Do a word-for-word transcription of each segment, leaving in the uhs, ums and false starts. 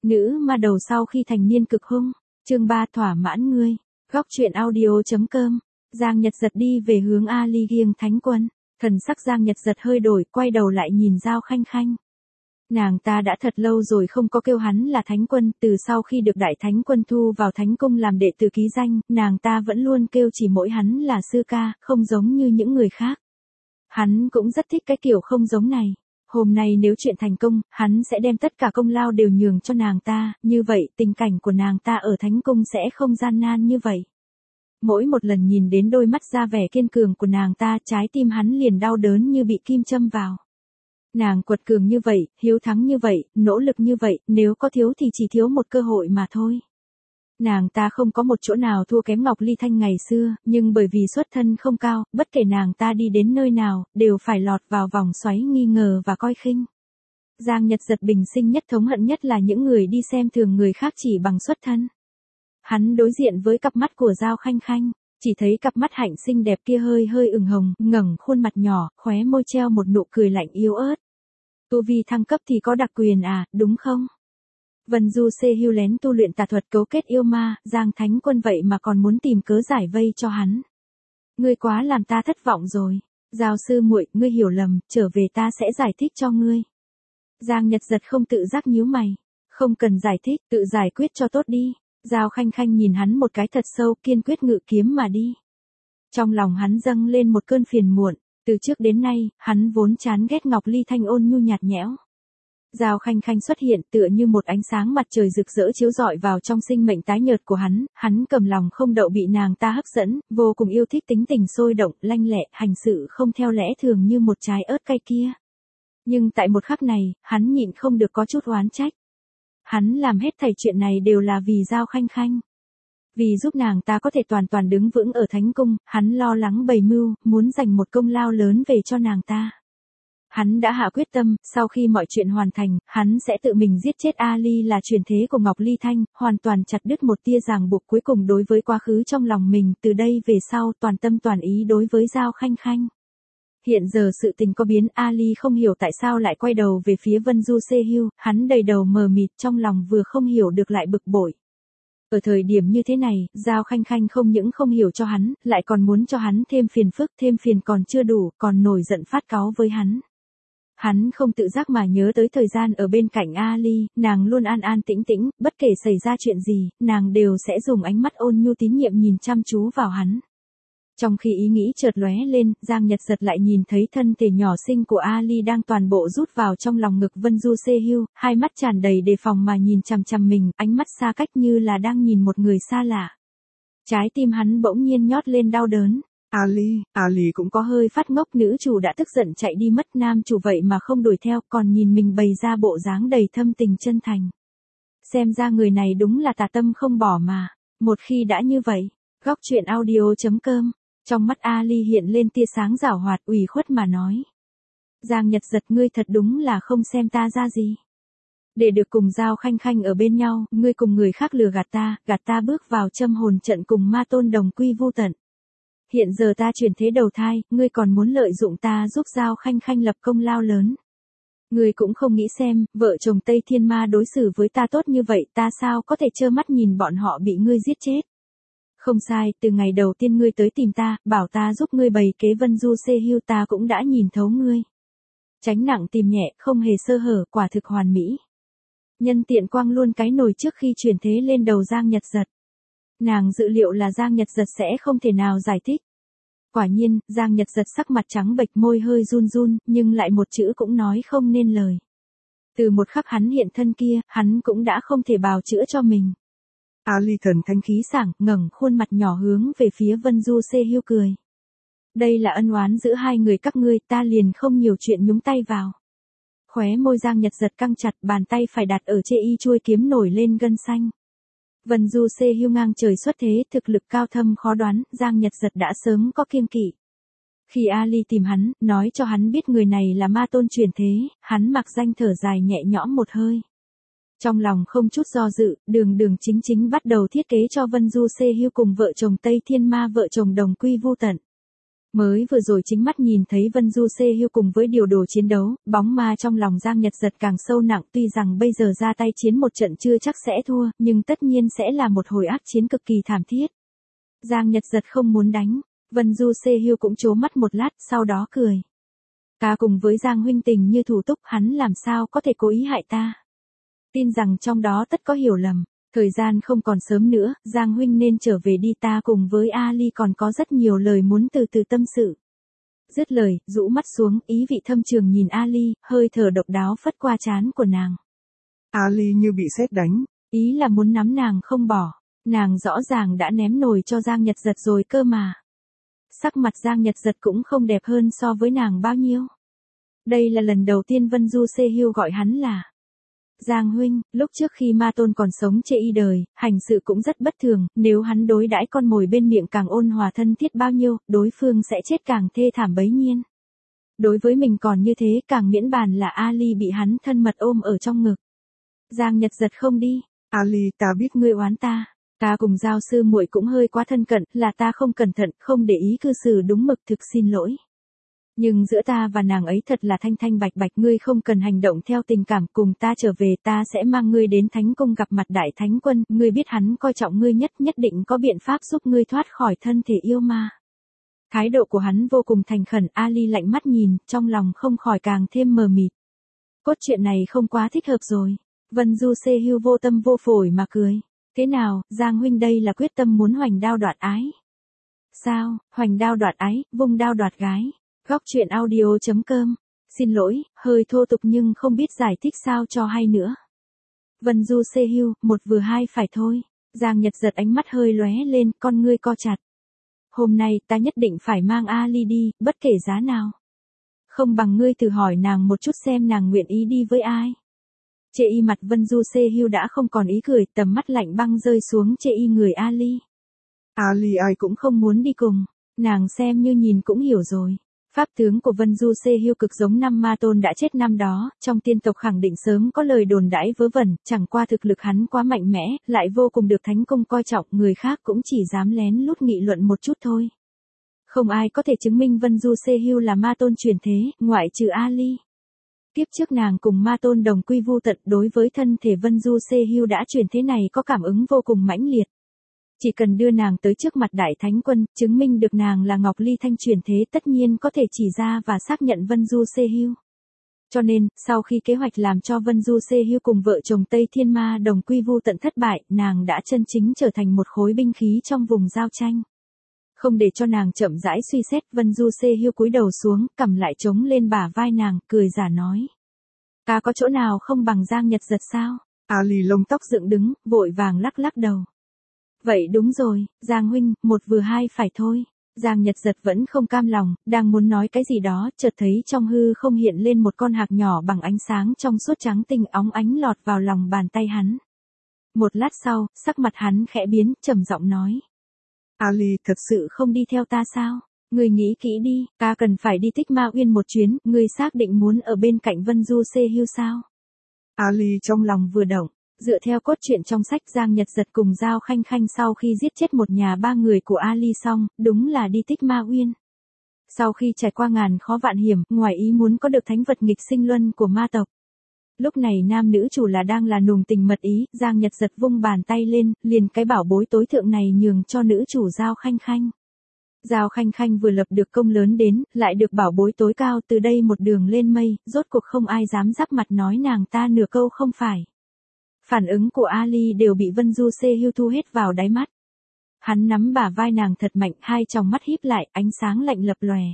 Nữ ma đầu sau khi thành niên cực hung, chương ba thỏa mãn ngươi, góc truyện audio.com, Giang Nhật Giật đi về hướng Ali Giêng Thánh Quân, thần sắc Giang Nhật Giật hơi đổi, quay đầu lại nhìn Giao Khanh Khanh. Nàng ta đã thật lâu rồi không có kêu hắn là Thánh Quân, từ sau khi được Đại Thánh Quân thu vào Thánh Cung làm đệ tử ký danh, nàng ta vẫn luôn kêu chỉ mỗi hắn là sư ca, không giống như những người khác. Hắn cũng rất thích cái kiểu không giống này. Hôm nay nếu chuyện thành công, hắn sẽ đem tất cả công lao đều nhường cho nàng ta, như vậy tình cảnh của nàng ta ở Thánh Cung sẽ không gian nan như vậy. Mỗi một lần nhìn đến đôi mắt ra vẻ kiên cường của nàng ta, trái tim hắn liền đau đớn như bị kim châm vào. Nàng quật cường như vậy, hiếu thắng như vậy, nỗ lực như vậy, nếu có thiếu thì chỉ thiếu một cơ hội mà thôi. Nàng ta không có một chỗ nào thua kém Ngọc Ly Thanh ngày xưa, nhưng bởi vì xuất thân không cao, bất kể nàng ta đi đến nơi nào, đều phải lọt vào vòng xoáy nghi ngờ và coi khinh. Giang Nhật Giật bình sinh nhất thống hận nhất là những người đi xem thường người khác chỉ bằng xuất thân. Hắn đối diện với cặp mắt của Giao Khanh Khanh, chỉ thấy cặp mắt hạnh xinh đẹp kia hơi hơi ửng hồng, ngẩng khuôn mặt nhỏ, khóe môi treo một nụ cười lạnh yếu ớt. Tu vi thăng cấp thì có đặc quyền à, đúng không? Vân Du Xê Hưu lén tu luyện tà thuật cấu kết yêu ma, Giang Thánh Quân vậy mà còn muốn tìm cớ giải vây cho hắn. Ngươi quá làm ta thất vọng rồi. Giao sư muội, ngươi hiểu lầm, trở về ta sẽ giải thích cho ngươi. Giang Nhật Giật không tự giác nhíu mày. Không cần giải thích, tự giải quyết cho tốt đi. Giao Khanh Khanh nhìn hắn một cái thật sâu, kiên quyết ngự kiếm mà đi. Trong lòng hắn dâng lên một cơn phiền muộn, từ trước đến nay, hắn vốn chán ghét Ngọc Ly Thanh ôn nhu nhạt nhẽo. Giao Khanh Khanh xuất hiện tựa như một ánh sáng mặt trời rực rỡ chiếu rọi vào trong sinh mệnh tái nhợt của hắn, hắn cầm lòng không đậu bị nàng ta hấp dẫn, vô cùng yêu thích tính tình sôi động, lanh lẹ, hành sự không theo lẽ thường như một trái ớt cay kia. Nhưng tại một khắc này, hắn nhịn không được có chút oán trách. Hắn làm hết thảy chuyện này đều là vì Giao Khanh Khanh. Vì giúp nàng ta có thể toàn toàn đứng vững ở Thánh Cung, hắn lo lắng bày mưu, muốn dành một công lao lớn về cho nàng ta. Hắn đã hạ quyết tâm, sau khi mọi chuyện hoàn thành, hắn sẽ tự mình giết chết Ali là truyền thế của Ngọc Ly Thanh, hoàn toàn chặt đứt một tia ràng buộc cuối cùng đối với quá khứ trong lòng mình, từ đây về sau toàn tâm toàn ý đối với Giao Khanh Khanh. Hiện giờ sự tình có biến, Ali không hiểu tại sao lại quay đầu về phía Vân Du Xê Hưu, hắn đầy đầu mờ mịt trong lòng vừa không hiểu được lại bực bội. Ở thời điểm như thế này, Giao Khanh Khanh không những không hiểu cho hắn, lại còn muốn cho hắn thêm phiền phức, thêm phiền còn chưa đủ, còn nổi giận phát cáu với hắn. Hắn không tự giác mà nhớ tới thời gian ở bên cạnh Ali, nàng luôn an an tĩnh tĩnh, bất kể xảy ra chuyện gì, nàng đều sẽ dùng ánh mắt ôn nhu tín nhiệm nhìn chăm chú vào hắn. Trong khi ý nghĩ chợt lóe lên, Giang Nhật Giật lại nhìn thấy thân thể nhỏ xinh của Ali đang toàn bộ rút vào trong lòng ngực Vân Du Xê Hưu, hai mắt tràn đầy đề phòng mà nhìn chằm chằm mình, ánh mắt xa cách như là đang nhìn một người xa lạ. Trái tim hắn bỗng nhiên nhót lên đau đớn. Ali, Ali cũng có hơi phát ngốc, nữ chủ đã tức giận chạy đi mất, nam chủ vậy mà không đuổi theo, còn nhìn mình bày ra bộ dáng đầy thâm tình chân thành. Xem ra người này đúng là tà tâm không bỏ mà. Một khi đã như vậy, góc truyện audio.com, trong mắt Ali hiện lên tia sáng giảo hoạt, ủy khuất mà nói. Giang Nhật Giật, ngươi thật đúng là không xem ta ra gì. Để được cùng Giao Khanh Khanh ở bên nhau, ngươi cùng người khác lừa gạt ta, gạt ta bước vào châm hồn trận cùng ma tôn đồng quy vu tận. Hiện giờ ta chuyển thế đầu thai, ngươi còn muốn lợi dụng ta giúp Giao Khanh Khanh lập công lao lớn. Ngươi cũng không nghĩ xem, vợ chồng Tây Thiên Ma đối xử với ta tốt như vậy, ta sao có thể trơ mắt nhìn bọn họ bị ngươi giết chết. Không sai, từ ngày đầu tiên ngươi tới tìm ta, bảo ta giúp ngươi bày kế Vân Du Xê Hưu, ta cũng đã nhìn thấu ngươi. Tránh nặng tìm nhẹ, không hề sơ hở, quả thực hoàn mỹ. Nhân tiện quang luôn cái nồi trước khi chuyển thế lên đầu Giang Nhật Giật. Nàng dự liệu là Giang Nhật Giật sẽ không thể nào giải thích. Quả nhiên, Giang Nhật Giật sắc mặt trắng bệch, môi hơi run run, nhưng lại một chữ cũng nói không nên lời. Từ một khắc hắn hiện thân kia, hắn cũng đã không thể bào chữa cho mình. Ali thần thanh khí sảng, ngẩng khuôn mặt nhỏ hướng về phía Vân Du Xê Hưu cười. Đây là ân oán giữa hai người các ngươi, ta liền không nhiều chuyện nhúng tay vào. Khóe môi Giang Nhật Giật căng chặt, bàn tay phải đặt ở chê y chuôi kiếm nổi lên gân xanh. Vân Du Xê Hưu ngang trời xuất thế, thực lực cao thâm khó đoán, Giang Nhật Giật đã sớm có kiêng kỵ. Khi Ali tìm hắn, nói cho hắn biết người này là ma tôn truyền thế, hắn mặc danh thở dài nhẹ nhõm một hơi. Trong lòng không chút do dự, đường đường chính chính bắt đầu thiết kế cho Vân Du Xê Hưu cùng vợ chồng Tây Thiên Ma vợ chồng đồng quy vu tận. Mới vừa rồi chính mắt nhìn thấy Vân Du Xê Hưu cùng với điều đồ chiến đấu, bóng ma trong lòng Giang Nhật Giật càng sâu nặng, tuy rằng bây giờ ra tay chiến một trận chưa chắc sẽ thua, nhưng tất nhiên sẽ là một hồi ác chiến cực kỳ thảm thiết. Giang Nhật Giật không muốn đánh, Vân Du Xê Hưu cũng trố mắt một lát, sau đó cười. Ta cùng với Giang huynh tình như thủ túc, hắn làm sao có thể cố ý hại ta. Tin rằng trong đó tất có hiểu lầm. Thời gian không còn sớm nữa, Giang huynh nên trở về đi, ta cùng với Ali còn có rất nhiều lời muốn từ từ tâm sự. Dứt lời, rũ mắt xuống, ý vị thâm trường nhìn Ali, hơi thở độc đáo phất qua trán của nàng. Ali như bị sét đánh. Ý là muốn nắm nàng không bỏ. Nàng rõ ràng đã ném nồi cho Giang Nhật Giật rồi cơ mà. Sắc mặt Giang Nhật Giật cũng không đẹp hơn so với nàng bao nhiêu. Đây là lần đầu tiên Vân Du Xê Hưu gọi hắn là Giang huynh. Lúc trước khi Ma Tôn còn sống chê y đời, hành sự cũng rất bất thường, nếu hắn đối đãi con mồi bên miệng càng ôn hòa thân thiết bao nhiêu, đối phương sẽ chết càng thê thảm bấy nhiêu. Đối với mình còn như thế, càng miễn bàn là Ali bị hắn thân mật ôm ở trong ngực. Giang Nhật Giật không đi. Ali, ta biết ngươi oán ta. Ta cùng Giao sư muội cũng hơi quá thân cận, là ta không cẩn thận, không để ý cư xử đúng mực, thực xin lỗi. Nhưng giữa ta và nàng ấy thật là thanh thanh bạch bạch, ngươi không cần hành động theo tình cảm, cùng ta trở về, ta sẽ mang ngươi đến Thánh Cung gặp mặt Đại Thánh Quân, ngươi biết hắn coi trọng ngươi nhất, nhất định có biện pháp giúp ngươi thoát khỏi thân thể yêu ma. Thái độ của hắn vô cùng thành khẩn, Ali lạnh mắt nhìn, trong lòng không khỏi càng thêm mờ mịt. Cốt truyện này không quá thích hợp rồi. Vân Du Xê Hưu vô tâm vô phổi mà cười. Thế nào, Giang huynh đây là quyết tâm muốn hoành đao đoạt ái. Sao, hoành đao đoạt ái, vung đao đoạt gái. Góc truyện audio chấm com. Xin lỗi, hơi thô tục nhưng không biết giải thích sao cho hay nữa. Vân Du Xê Hưu, một vừa hai phải thôi. Giang Nhật Giật ánh mắt hơi lóe lên, con ngươi co chặt. Hôm nay ta nhất định phải mang Ali đi, bất kể giá nào. Không bằng ngươi thử hỏi nàng một chút xem nàng nguyện ý đi với ai. Chê y mặt Vân Du Xê Hưu đã không còn ý cười, tầm mắt lạnh băng rơi xuống chê y người Ali. Ali ai cũng không muốn đi cùng, nàng xem như nhìn cũng hiểu rồi. Pháp tướng của Vân Du Xê Hưu cực giống năm Ma Tôn đã chết năm đó, trong tiên tộc khẳng định sớm có lời đồn đãi vớ vẩn, chẳng qua thực lực hắn quá mạnh mẽ, lại vô cùng được Thánh Cung coi trọng, người khác cũng chỉ dám lén lút nghị luận một chút thôi. Không ai có thể chứng minh Vân Du Xê Hưu là Ma Tôn truyền thế, ngoại trừ Ali. Tiếp trước nàng cùng Ma Tôn đồng quy vu tận, đối với thân thể Vân Du Xê Hưu đã truyền thế này có cảm ứng vô cùng mãnh liệt. Chỉ cần đưa nàng tới trước mặt Đại Thánh Quân, chứng minh được nàng là Ngọc Ly Thanh truyền thế, tất nhiên có thể chỉ ra và xác nhận Vân Du Xê Hưu. Cho nên, sau khi kế hoạch làm cho Vân Du Xê Hưu cùng vợ chồng Tây Thiên Ma đồng quy vu tận thất bại, nàng đã chân chính trở thành một khối binh khí trong vùng giao tranh. Không để cho nàng chậm rãi suy xét, Vân Du Xê Hưu cúi đầu xuống, cầm lại trống lên bả vai nàng, cười giả nói. Ta có chỗ nào không bằng Giang Nhật Giật sao? Ali lông tóc dựng đứng, vội vàng lắc lắc đầu. Vậy đúng rồi, Giang huynh, một vừa hai phải thôi. Giang Nhật Giật vẫn không cam lòng, đang muốn nói cái gì đó, chợt thấy trong hư không hiện lên một con hạc nhỏ bằng ánh sáng trong suốt trắng tinh óng ánh lọt vào lòng bàn tay hắn. Một lát sau, sắc mặt hắn khẽ biến, trầm giọng nói. Ali, thật sự không đi theo ta sao? Ngươi nghĩ kỹ đi, ta cần phải đi Tích Ma Uyên một chuyến, ngươi xác định muốn ở bên cạnh Vân Du Xê Hưu sao? Ali trong lòng vừa động. Dựa theo cốt truyện trong sách, Giang Nhật Giật cùng Giao Khanh Khanh sau khi giết chết một nhà ba người của Ali xong, đúng là đi Tích Ma Uyên. Sau khi trải qua ngàn khó vạn hiểm, ngoài ý muốn có được thánh vật nghịch sinh luân của ma tộc. Lúc này nam nữ chủ là đang là nùng tình mật ý, Giang Nhật Giật vung bàn tay lên, liền cái bảo bối tối thượng này nhường cho nữ chủ Giao Khanh Khanh. Giao Khanh Khanh vừa lập được công lớn đến, lại được bảo bối tối cao, từ đây một đường lên mây, rốt cuộc không ai dám giáp mặt nói nàng ta nửa câu không phải. Phản ứng của Ali đều bị Vân Du Xê Hưu thu hết vào đáy mắt. Hắn nắm bả vai nàng thật mạnh, hai tròng mắt híp lại, ánh sáng lạnh lập lòe.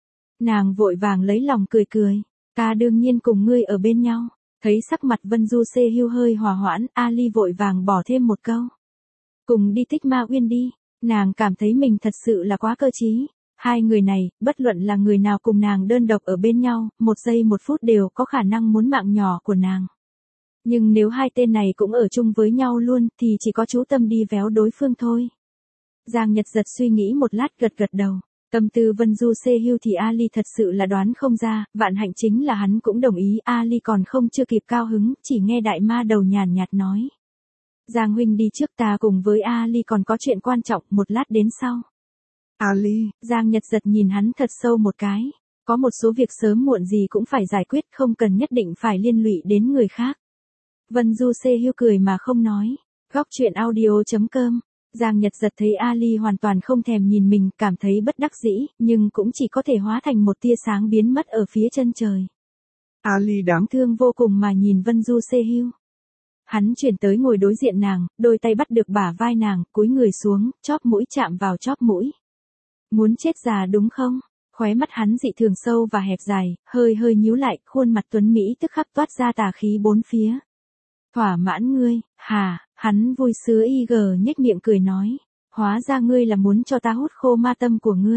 Nàng vội vàng lấy lòng cười cười, ta đương nhiên cùng ngươi ở bên nhau. Thấy sắc mặt Vân Du Xê Hưu hơi hòa hoãn, Ali vội vàng bỏ thêm một câu. Cùng đi Tích Ma Uyên đi. Nàng cảm thấy mình thật sự là quá cơ trí. Hai người này, bất luận là người nào cùng nàng đơn độc ở bên nhau, một giây một phút đều có khả năng muốn mạng nhỏ của nàng. Nhưng nếu hai tên này cũng ở chung với nhau luôn, thì chỉ có chú tâm đi véo đối phương thôi. Giang Nhật Giật suy nghĩ một lát gật gật đầu. Tâm tư Vân Du Xê Hưu thì Ali thật sự là đoán không ra, vạn hạnh chính là hắn cũng đồng ý, Ali còn không chưa kịp cao hứng, chỉ nghe đại ma đầu nhàn nhạt nói. Giang huynh đi trước, ta cùng với Ali còn có chuyện quan trọng, một lát đến sau. Ali, Giang Nhật Giật nhìn hắn thật sâu một cái. Có một số việc sớm muộn gì cũng phải giải quyết, không cần nhất định phải liên lụy đến người khác. Vân Du Sê Hưu cười mà không nói. Góc truyện audio.com. Giang Nhật Giật thấy Ali hoàn toàn không thèm nhìn mình, cảm thấy bất đắc dĩ, nhưng cũng chỉ có thể hóa thành một tia sáng biến mất ở phía chân trời. Ali đáng Thương vô cùng mà nhìn Vân Du Sê Hưu. Hắn chuyển tới ngồi đối diện nàng, đôi tay bắt được bả vai nàng, cúi người xuống, chóp mũi chạm vào chóp mũi. Muốn chết già đúng không? Khóe mắt hắn dị thường sâu và hẹp dài, hơi hơi nhíu lại, khuôn mặt tuấn Mỹ tức khắc toát ra tà khí bốn phía. Thỏa mãn ngươi, hà, hắn vui sướng y gờ nhếch miệng cười nói. Hóa ra ngươi là muốn cho ta hút khô ma tâm của ngươi.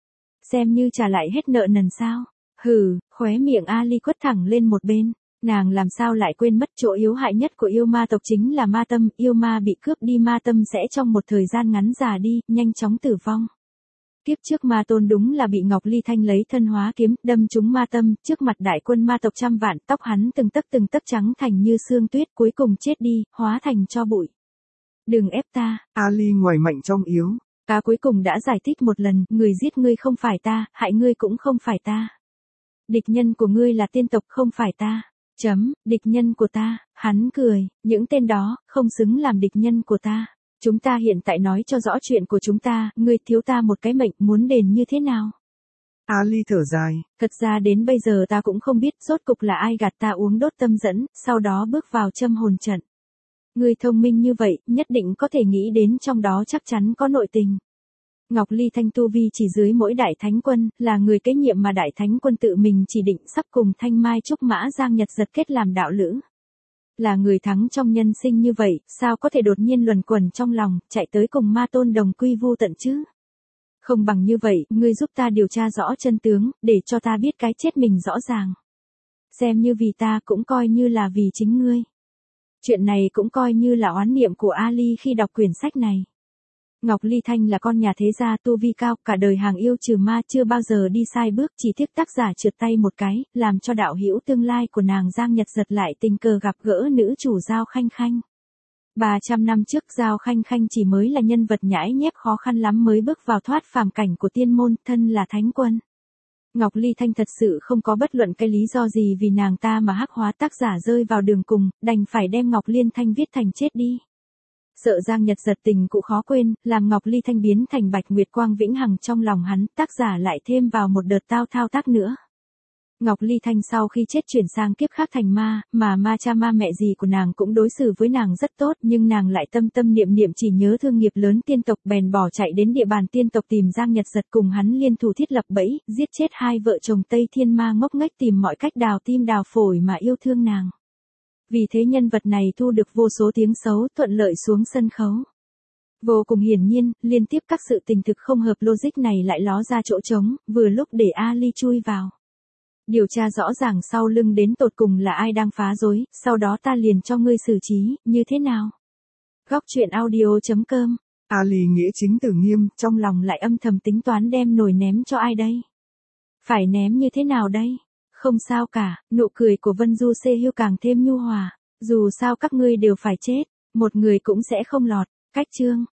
Xem như trả lại hết nợ nần sao. Hừ, khóe miệng Ali quất thẳng lên một bên. Nàng làm sao lại quên mất chỗ yếu hại nhất của yêu ma tộc chính là ma tâm. Yêu ma bị cướp đi ma tâm sẽ trong một thời gian ngắn già đi, nhanh chóng tử vong. Kiếp trước ma tôn đúng là bị Ngọc Ly Thanh lấy thân hóa kiếm, đâm trúng ma tâm, trước mặt đại quân ma tộc trăm vạn, tóc hắn từng tấc từng tấc trắng thành như sương tuyết, cuối cùng chết đi, hóa thành tro bụi. Đừng ép ta. Ali ngoài mạnh trong yếu. Ta cuối cùng đã giải thích một lần, người giết ngươi không phải ta, hại ngươi cũng không phải ta. Địch nhân của ngươi là tiên tộc không phải ta. Chấm, địch nhân của ta, hắn cười, những tên đó, không xứng làm địch nhân của ta. Chúng ta hiện tại nói cho rõ chuyện của chúng ta, ngươi thiếu ta một cái mệnh, muốn đền như thế nào? Ali thở dài. Thật ra đến bây giờ ta cũng không biết rốt cục là ai gạt ta uống đốt tâm dẫn, sau đó bước vào châm hồn trận. Ngươi thông minh như vậy, nhất định có thể nghĩ đến trong đó chắc chắn có nội tình. Ngọc Ly Thanh tu vi chỉ dưới mỗi đại thánh quân, là người kế nhiệm mà đại thánh quân tự mình chỉ định sắp cùng Thanh Mai Trúc Mã Giang Nhật Giật kết làm đạo lữ. Là người thắng trong nhân sinh như vậy, sao có thể đột nhiên luẩn quẩn trong lòng, chạy tới cùng ma tôn đồng quy vu tận chứ? Không bằng như vậy, ngươi giúp ta điều tra rõ chân tướng, để cho ta biết cái chết mình rõ ràng. Xem như vì ta cũng coi như là vì chính ngươi. Chuyện này cũng coi như là oán niệm của Ali khi đọc quyển sách này. Ngọc Ly Thanh là con nhà thế gia tu vi cao, cả đời hàng yêu trừ ma chưa bao giờ đi sai bước, chỉ tiếc tác giả trượt tay một cái, làm cho đạo hữu tương lai của nàng Giang Nhật Giật lại tình cờ gặp gỡ nữ chủ Giao Khanh Khanh. ba trăm năm trước Giao Khanh Khanh chỉ mới là nhân vật nhãi nhép khó khăn lắm mới bước vào thoát phàm cảnh của tiên môn, thân là thánh quân. Ngọc Ly Thanh thật sự không có bất luận cái lý do gì vì nàng ta mà hắc hóa tác giả rơi vào đường cùng, đành phải đem Ngọc Liên Thanh viết thành chết đi. Sợ Giang Nhật Giật tình cụ khó quên, làm Ngọc Ly Thanh biến thành Bạch Nguyệt Quang vĩnh hằng trong lòng hắn, tác giả lại thêm vào một đợt tao thao tác nữa. Ngọc Ly Thanh sau khi chết chuyển sang kiếp khác thành ma, mà ma cha ma mẹ gì của nàng cũng đối xử với nàng rất tốt, nhưng nàng lại tâm tâm niệm niệm chỉ nhớ thương nghiệp lớn tiên tộc, bèn bỏ chạy đến địa bàn tiên tộc tìm Giang Nhật Giật cùng hắn liên thủ thiết lập bẫy, giết chết hai vợ chồng Tây Thiên Ma ngốc nghếch tìm mọi cách đào tim đào phổi mà yêu thương nàng. Vì thế nhân vật này thu được vô số tiếng xấu, thuận lợi xuống sân khấu. Vô cùng hiển nhiên, liên tiếp các sự tình thực không hợp logic này lại ló ra chỗ trống, vừa lúc để Ali chui vào. Điều tra rõ ràng sau lưng đến tột cùng là ai đang phá rối, sau đó ta liền cho ngươi xử trí, như thế nào? Góc truyện audio.com. Ali nghĩa chính tử nghiêm, trong lòng lại âm thầm tính toán đem nồi ném cho ai đây? Phải ném như thế nào đây? Không sao cả, nụ cười của Vân Du Sê Hưu càng thêm nhu hòa. Dù sao các ngươi đều phải chết, một người cũng sẽ không lọt. Cách chương.